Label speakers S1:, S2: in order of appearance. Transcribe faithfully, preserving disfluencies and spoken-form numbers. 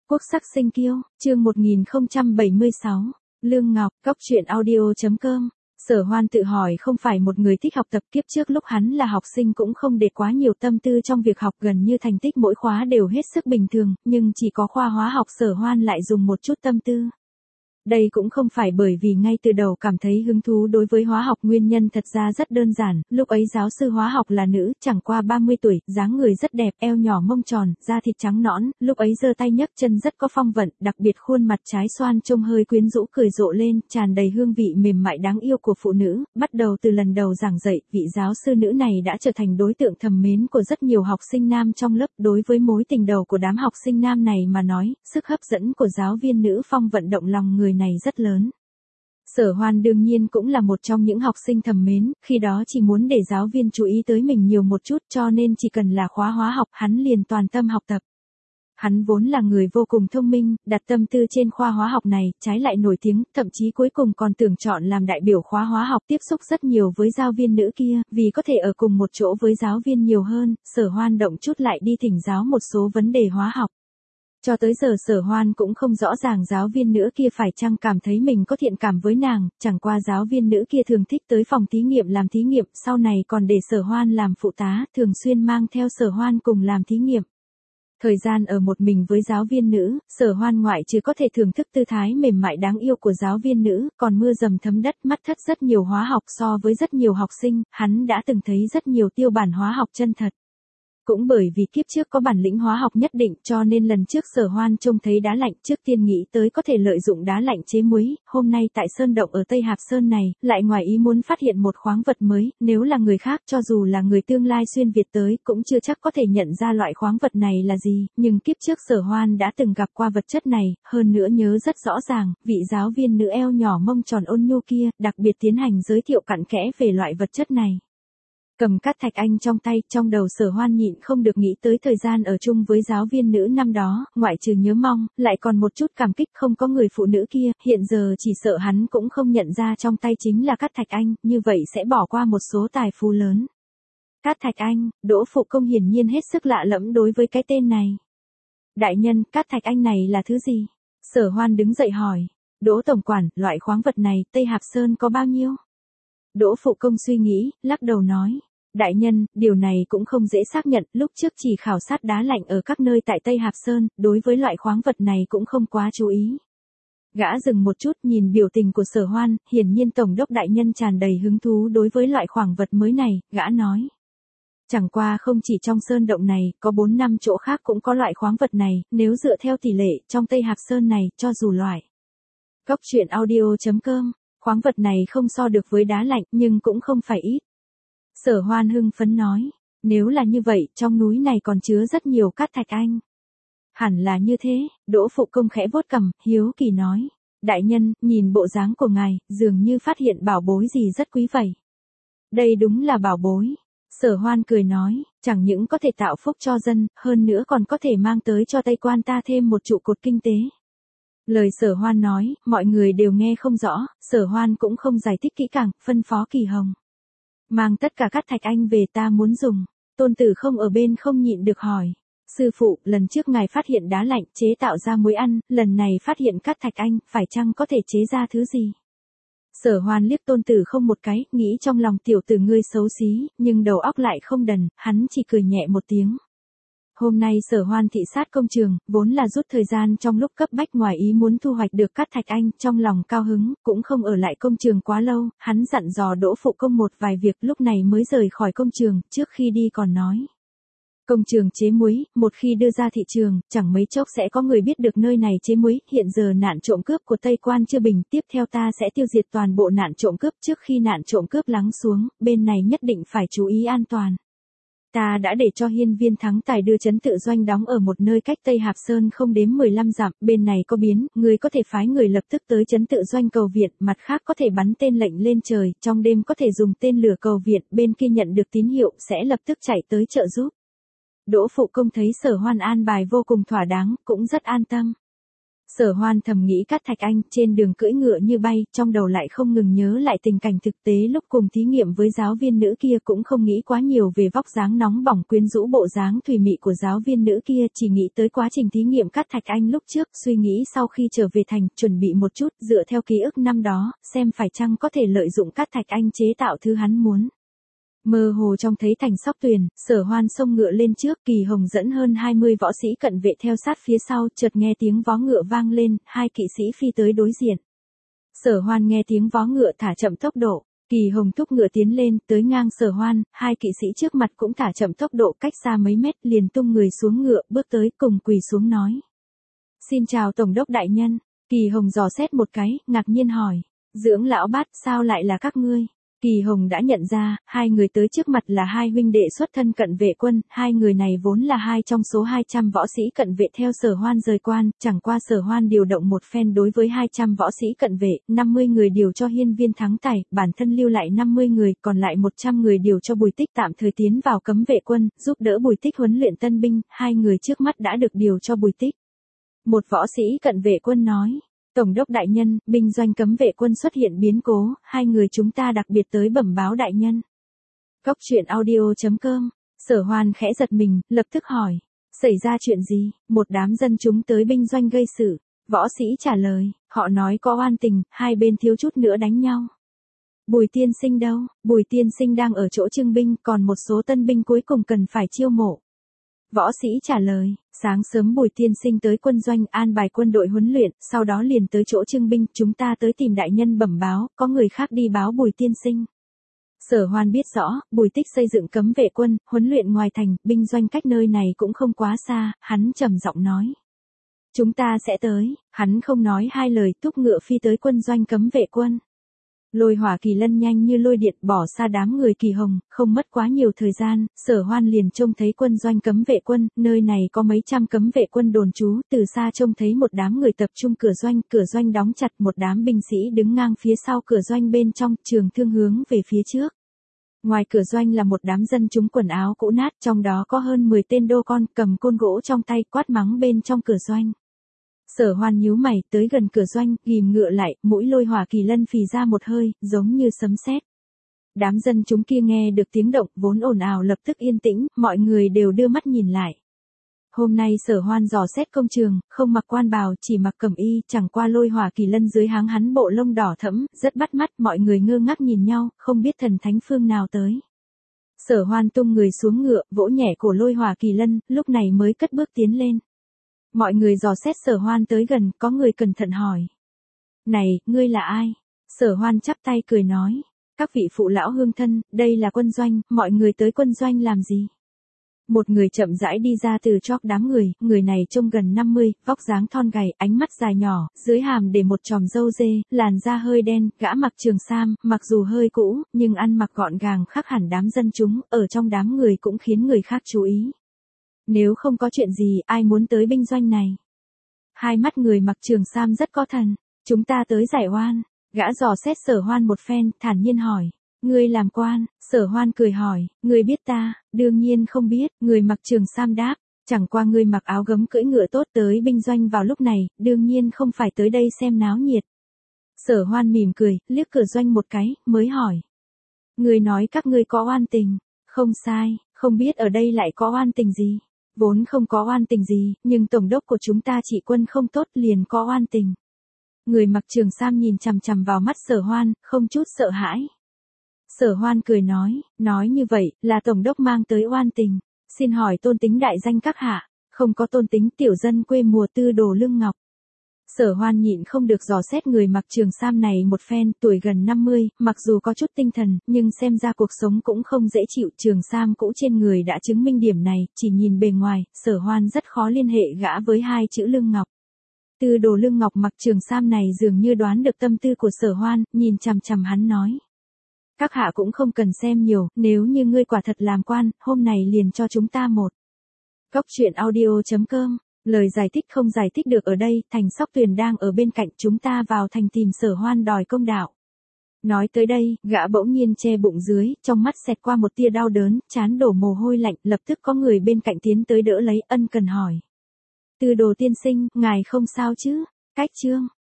S1: Quốc sắc sinh kiêu, chương một nghìn không trăm bảy mươi sáu, Lương Ngọc, Cóc truyện audio.com. Sở Hoan tự hỏi không phải một người thích học tập, kiếp trước lúc hắn là học sinh cũng không để quá nhiều tâm tư trong việc học, gần như thành tích mỗi khóa đều hết sức bình thường, nhưng chỉ có khoa hóa học Sở Hoan lại dùng một chút tâm tư. Đây cũng không phải bởi vì ngay từ đầu cảm thấy hứng thú đối với hóa học, nguyên nhân thật ra rất đơn giản, lúc ấy giáo sư hóa học là nữ, chẳng qua ba mươi tuổi, dáng người rất đẹp, eo nhỏ mông tròn, da thịt trắng nõn, lúc ấy giơ tay nhấc chân rất có phong vận, đặc biệt khuôn mặt trái xoan trông hơi quyến rũ cười rộ lên, tràn đầy hương vị mềm mại đáng yêu của phụ nữ. Bắt đầu từ lần đầu giảng dạy, vị giáo sư nữ này đã trở thành đối tượng thầm mến của rất nhiều học sinh nam trong lớp. Đối với mối tình đầu của đám học sinh nam này mà nói, sức hấp dẫn của giáo viên nữ phong vận động lòng người này rất lớn. Sở Hoan đương nhiên cũng là một trong những học sinh thầm mến, khi đó chỉ muốn để giáo viên chú ý tới mình nhiều một chút, cho nên chỉ cần là khóa hóa học, hắn liền toàn tâm học tập. Hắn vốn là người vô cùng thông minh, đặt tâm tư trên khoa hóa học này, trái lại nổi tiếng, thậm chí cuối cùng còn tưởng chọn làm đại biểu khóa hóa học, tiếp xúc rất nhiều với giáo viên nữ kia, vì có thể ở cùng một chỗ với giáo viên nhiều hơn, Sở Hoan động chút lại đi thỉnh giáo một số vấn đề hóa học. Cho tới giờ Sở Hoan cũng không rõ ràng giáo viên nữ kia phải chăng cảm thấy mình có thiện cảm với nàng, chẳng qua giáo viên nữ kia thường thích tới phòng thí nghiệm làm thí nghiệm, sau này còn để Sở Hoan làm phụ tá, thường xuyên mang theo Sở Hoan cùng làm thí nghiệm. Thời gian ở một mình với giáo viên nữ, Sở Hoan ngoại trừ có thể thưởng thức tư thái mềm mại đáng yêu của giáo viên nữ, còn mưa dầm thấm đất, mắt thất rất nhiều hóa học so với rất nhiều học sinh, hắn đã từng thấy rất nhiều tiêu bản hóa học chân thật. Cũng bởi vì kiếp trước có bản lĩnh hóa học nhất định cho nên lần trước Sở Hoan trông thấy đá lạnh trước tiên nghĩ tới có thể lợi dụng đá lạnh chế muối, hôm nay tại Sơn Động ở Tây Hạp Sơn này, lại ngoài ý muốn phát hiện một khoáng vật mới, nếu là người khác cho dù là người tương lai xuyên Việt tới cũng chưa chắc có thể nhận ra loại khoáng vật này là gì, nhưng kiếp trước Sở Hoan đã từng gặp qua vật chất này, hơn nữa nhớ rất rõ ràng, vị giáo viên nữ eo nhỏ mông tròn ôn nhu kia, đặc biệt tiến hành giới thiệu cặn kẽ về loại vật chất này. Cầm cát thạch anh trong tay, trong đầu Sở Hoan nhịn không được nghĩ tới thời gian ở chung với giáo viên nữ năm đó, ngoại trừ nhớ mong, lại còn một chút cảm kích không có người phụ nữ kia, hiện giờ chỉ sợ hắn cũng không nhận ra trong tay chính là cát thạch anh, như vậy sẽ bỏ qua một số tài phú lớn. Cát thạch anh, Đỗ Phụ Công hiển nhiên hết sức lạ lẫm đối với cái tên này. Đại nhân, cát thạch anh này là thứ gì? Sở Hoan đứng dậy hỏi. Đỗ tổng quản, loại khoáng vật này, Tây Hạp Sơn có bao nhiêu? Đỗ Phụ Công suy nghĩ, lắc đầu nói. Đại nhân, điều này cũng không dễ xác nhận, lúc trước chỉ khảo sát đá lạnh ở các nơi tại Tây Hạp Sơn, đối với loại khoáng vật này cũng không quá chú ý. Gã dừng một chút nhìn biểu tình của Sở Hoan, hiển nhiên Tổng đốc đại nhân tràn đầy hứng thú đối với loại khoáng vật mới này, gã nói. Chẳng qua không chỉ trong Sơn Động này, có bốn năm chỗ khác cũng có loại khoáng vật này, nếu dựa theo tỷ lệ, trong Tây Hạp Sơn này, cho dù loại. Cóc truyện audio.com, khoáng vật này không so được với đá lạnh, nhưng cũng không phải ít. Sở Hoan hưng phấn nói, nếu là như vậy, trong núi này còn chứa rất nhiều cát thạch anh. Hẳn là như thế, Đỗ Phụ Công khẽ vuốt cằm, hiếu kỳ nói, đại nhân, nhìn bộ dáng của ngài, dường như phát hiện bảo bối gì rất quý vậy. Đây đúng là bảo bối. Sở Hoan cười nói, chẳng những có thể tạo phúc cho dân, hơn nữa còn có thể mang tới cho Tây Quan ta thêm một trụ cột kinh tế. Lời Sở Hoan nói, mọi người đều nghe không rõ, Sở Hoan cũng không giải thích kỹ càng, phân phó Kỳ Hồng. Mang tất cả cát thạch anh về, ta muốn dùng. Tôn Tử Không ở bên không nhịn được hỏi. Sư phụ, lần trước ngài phát hiện đá lạnh chế tạo ra muối ăn, lần này phát hiện cát thạch anh, phải chăng có thể chế ra thứ gì? Sở Hoan liếc Tôn Tử Không một cái, nghĩ trong lòng tiểu tử ngươi xấu xí, nhưng đầu óc lại không đần, hắn chỉ cười nhẹ một tiếng. Hôm nay Sở Hoan thị sát công trường, vốn là rút thời gian trong lúc cấp bách ngoài ý muốn thu hoạch được cát thạch anh, trong lòng cao hứng, cũng không ở lại công trường quá lâu, hắn dặn dò Đỗ Phụ Công một vài việc lúc này mới rời khỏi công trường, trước khi đi còn nói. Công trường chế muối, một khi đưa ra thị trường, chẳng mấy chốc sẽ có người biết được nơi này chế muối, hiện giờ nạn trộm cướp của Tây Quan chưa bình, tiếp theo ta sẽ tiêu diệt toàn bộ nạn trộm cướp, trước khi nạn trộm cướp lắng xuống, bên này nhất định phải chú ý an toàn. Ta đã để cho Hiên Viên Thắng Tài đưa trấn tự doanh đóng ở một nơi cách Tây Hạp Sơn không đếm mười lăm dặm, bên này có biến, người có thể phái người lập tức tới trấn tự doanh cầu viện, mặt khác có thể bắn tên lệnh lên trời, trong đêm có thể dùng tên lửa cầu viện, bên kia nhận được tín hiệu sẽ lập tức chạy tới trợ giúp. Đỗ Phụ Công thấy Sở Hoan an bài vô cùng thỏa đáng, cũng rất an tâm. Sở Hoan thầm nghĩ Cát Thạch Anh trên đường cưỡi ngựa như bay, trong đầu lại không ngừng nhớ lại tình cảnh thực tế lúc cùng thí nghiệm với giáo viên nữ kia, cũng không nghĩ quá nhiều về vóc dáng nóng bỏng quyến rũ bộ dáng thùy mị của giáo viên nữ kia, chỉ nghĩ tới quá trình thí nghiệm Cát Thạch Anh lúc trước, suy nghĩ sau khi trở về thành, chuẩn bị một chút, dựa theo ký ức năm đó, xem phải chăng có thể lợi dụng Cát Thạch Anh chế tạo thứ hắn muốn. Mơ hồ trông thấy thành Sóc Tuyền, Sở Hoan xông ngựa lên trước, Kỳ Hồng dẫn hơn hai mươi võ sĩ cận vệ theo sát phía sau, chợt nghe tiếng vó ngựa vang lên, hai kỵ sĩ phi tới đối diện. Sở Hoan nghe tiếng vó ngựa thả chậm tốc độ, Kỳ Hồng thúc ngựa tiến lên, tới ngang Sở Hoan, hai kỵ sĩ trước mặt cũng thả chậm tốc độ, cách xa mấy mét, liền tung người xuống ngựa, bước tới, cùng quỳ xuống nói: "Xin chào Tổng đốc đại nhân." Kỳ Hồng dò xét một cái, ngạc nhiên hỏi: "Dưỡng lão Bát, sao lại là các ngươi?" Kỳ Hồng đã nhận ra, hai người tới trước mặt là hai huynh đệ xuất thân cận vệ quân, hai người này vốn là hai trong số hai trăm võ sĩ cận vệ theo Sở Hoan rời quan, chẳng qua Sở Hoan điều động một phen đối với hai trăm võ sĩ cận vệ, năm mươi người điều cho Hiên Viên Thắng Tài, bản thân lưu lại năm mươi người, còn lại một trăm người điều cho Bùi Tích tạm thời tiến vào cấm vệ quân, giúp đỡ Bùi Tích huấn luyện tân binh, hai người trước mắt đã được điều cho Bùi Tích. Một võ sĩ cận vệ quân nói: "Tổng đốc đại nhân, binh doanh cấm vệ quân xuất hiện biến cố, hai người chúng ta đặc biệt tới bẩm báo đại nhân." Cốc truyện audio chấm com. Sở Hoan khẽ giật mình, lập tức hỏi: "Xảy ra chuyện gì?" Một đám dân chúng tới binh doanh gây sự. Võ sĩ trả lời: "Họ nói có oan tình, hai bên thiếu chút nữa đánh nhau." "Bùi tiên sinh đâu?" "Bùi tiên sinh đang ở chỗ trưng binh, còn một số tân binh cuối cùng cần phải chiêu mộ." Võ sĩ trả lời: "Sáng sớm Bùi tiên sinh tới quân doanh an bài quân đội huấn luyện, sau đó liền tới chỗ trưng binh, chúng ta tới tìm đại nhân bẩm báo, có người khác đi báo Bùi tiên sinh." Sở Hoan biết rõ, Bùi Tích xây dựng cấm vệ quân, huấn luyện ngoài thành, binh doanh cách nơi này cũng không quá xa, hắn trầm giọng nói: "Chúng ta sẽ tới." Hắn không nói hai lời, thúc ngựa phi tới quân doanh cấm vệ quân. Lôi Hỏa Kỳ Lân nhanh như lôi điện bỏ xa đám người Kỳ Hồng, không mất quá nhiều thời gian, Sở Hoan liền trông thấy quân doanh cấm vệ quân, nơi này có mấy trăm cấm vệ quân đồn trú, từ xa trông thấy một đám người tập trung cửa doanh, cửa doanh đóng chặt, một đám binh sĩ đứng ngang phía sau cửa doanh, bên trong trường thương hướng về phía trước. Ngoài cửa doanh là một đám dân chúng quần áo cũ nát, trong đó có hơn mười tên đô con cầm côn gỗ trong tay quát mắng bên trong cửa doanh. Sở Hoan nhíu mày, tới gần cửa doanh, ghim ngựa lại, mũi Lôi Hỏa Kỳ Lân phì ra một hơi, giống như sấm sét. Đám dân chúng kia nghe được tiếng động, vốn ồn ào lập tức yên tĩnh, mọi người đều đưa mắt nhìn lại. Hôm nay Sở Hoan dò xét công trường, không mặc quan bào, chỉ mặc cẩm y, chẳng qua Lôi Hỏa Kỳ Lân dưới háng hắn bộ lông đỏ thẫm, rất bắt mắt, mọi người ngơ ngác nhìn nhau, không biết thần thánh phương nào tới. Sở Hoan tung người xuống ngựa, vỗ nhẹ cổ Lôi Hỏa Kỳ Lân, lúc này mới cất bước tiến lên. Mọi người dò xét Sở Hoan tới gần, có người cẩn thận hỏi: "Này, ngươi là ai?" Sở Hoan chắp tay cười nói: "Các vị phụ lão hương thân, đây là quân doanh, mọi người tới quân doanh làm gì?" Một người chậm rãi đi ra từ chóp đám người, người này trông gần năm mươi, vóc dáng thon gầy, ánh mắt dài nhỏ, dưới hàm để một chòm râu dê, làn da hơi đen, gã mặc trường sam, mặc dù hơi cũ, nhưng ăn mặc gọn gàng khác hẳn đám dân chúng, ở trong đám người cũng khiến người khác chú ý. "Nếu không có chuyện gì, ai muốn tới binh doanh này?" Hai mắt người mặc trường sam rất có thần. "Chúng ta tới giải oan." Gã dò xét Sở Hoan một phen, thản nhiên hỏi: "Ngươi làm quan?" Sở Hoan cười hỏi: "Ngươi biết ta?" "Đương nhiên không biết." Người mặc trường sam đáp: "Chẳng qua ngươi mặc áo gấm cưỡi ngựa tốt tới binh doanh vào lúc này, đương nhiên không phải tới đây xem náo nhiệt." Sở Hoan mỉm cười, liếc cửa doanh một cái, mới hỏi: "Ngươi nói các ngươi có oan tình?" "Không sai, không biết ở đây lại có oan tình gì?" "Vốn không có oan tình gì, nhưng tổng đốc của chúng ta trị quân không tốt liền có oan tình." Người mặc trường sam nhìn chằm chằm vào mắt Sở Hoan, không chút sợ hãi. Sở Hoan cười nói: "Nói như vậy, là tổng đốc mang tới oan tình. Xin hỏi tôn tính đại danh các hạ?" "Không có tôn tính, tiểu dân quê mùa Tư Đồ Lương Ngọc." Sở Hoan nhịn không được dò xét người mặc trường sam này một phen, tuổi gần năm mươi, mặc dù có chút tinh thần, nhưng xem ra cuộc sống cũng không dễ chịu, trường sam cũ trên người đã chứng minh điểm này, chỉ nhìn bề ngoài, Sở Hoan rất khó liên hệ gã với hai chữ Lương Ngọc. Tư Đồ Lương Ngọc mặc trường sam này dường như đoán được tâm tư của Sở Hoan, nhìn chằm chằm hắn nói: "Các hạ cũng không cần xem nhiều, nếu như ngươi quả thật làm quan, hôm này liền cho chúng ta một." Cốc truyện audio chấm com. Lời giải thích không giải thích được ở đây, thành Sóc Tuyền đang ở bên cạnh, chúng ta vào thành tìm Sở Hoan đòi công đạo. Nói tới đây, gã bỗng nhiên che bụng dưới, trong mắt xẹt qua một tia đau đớn, trán đổ mồ hôi lạnh, lập tức có người bên cạnh tiến tới đỡ lấy, ân cần hỏi: "Tư Đồ tiên sinh, ngài không sao chứ?" Cách chương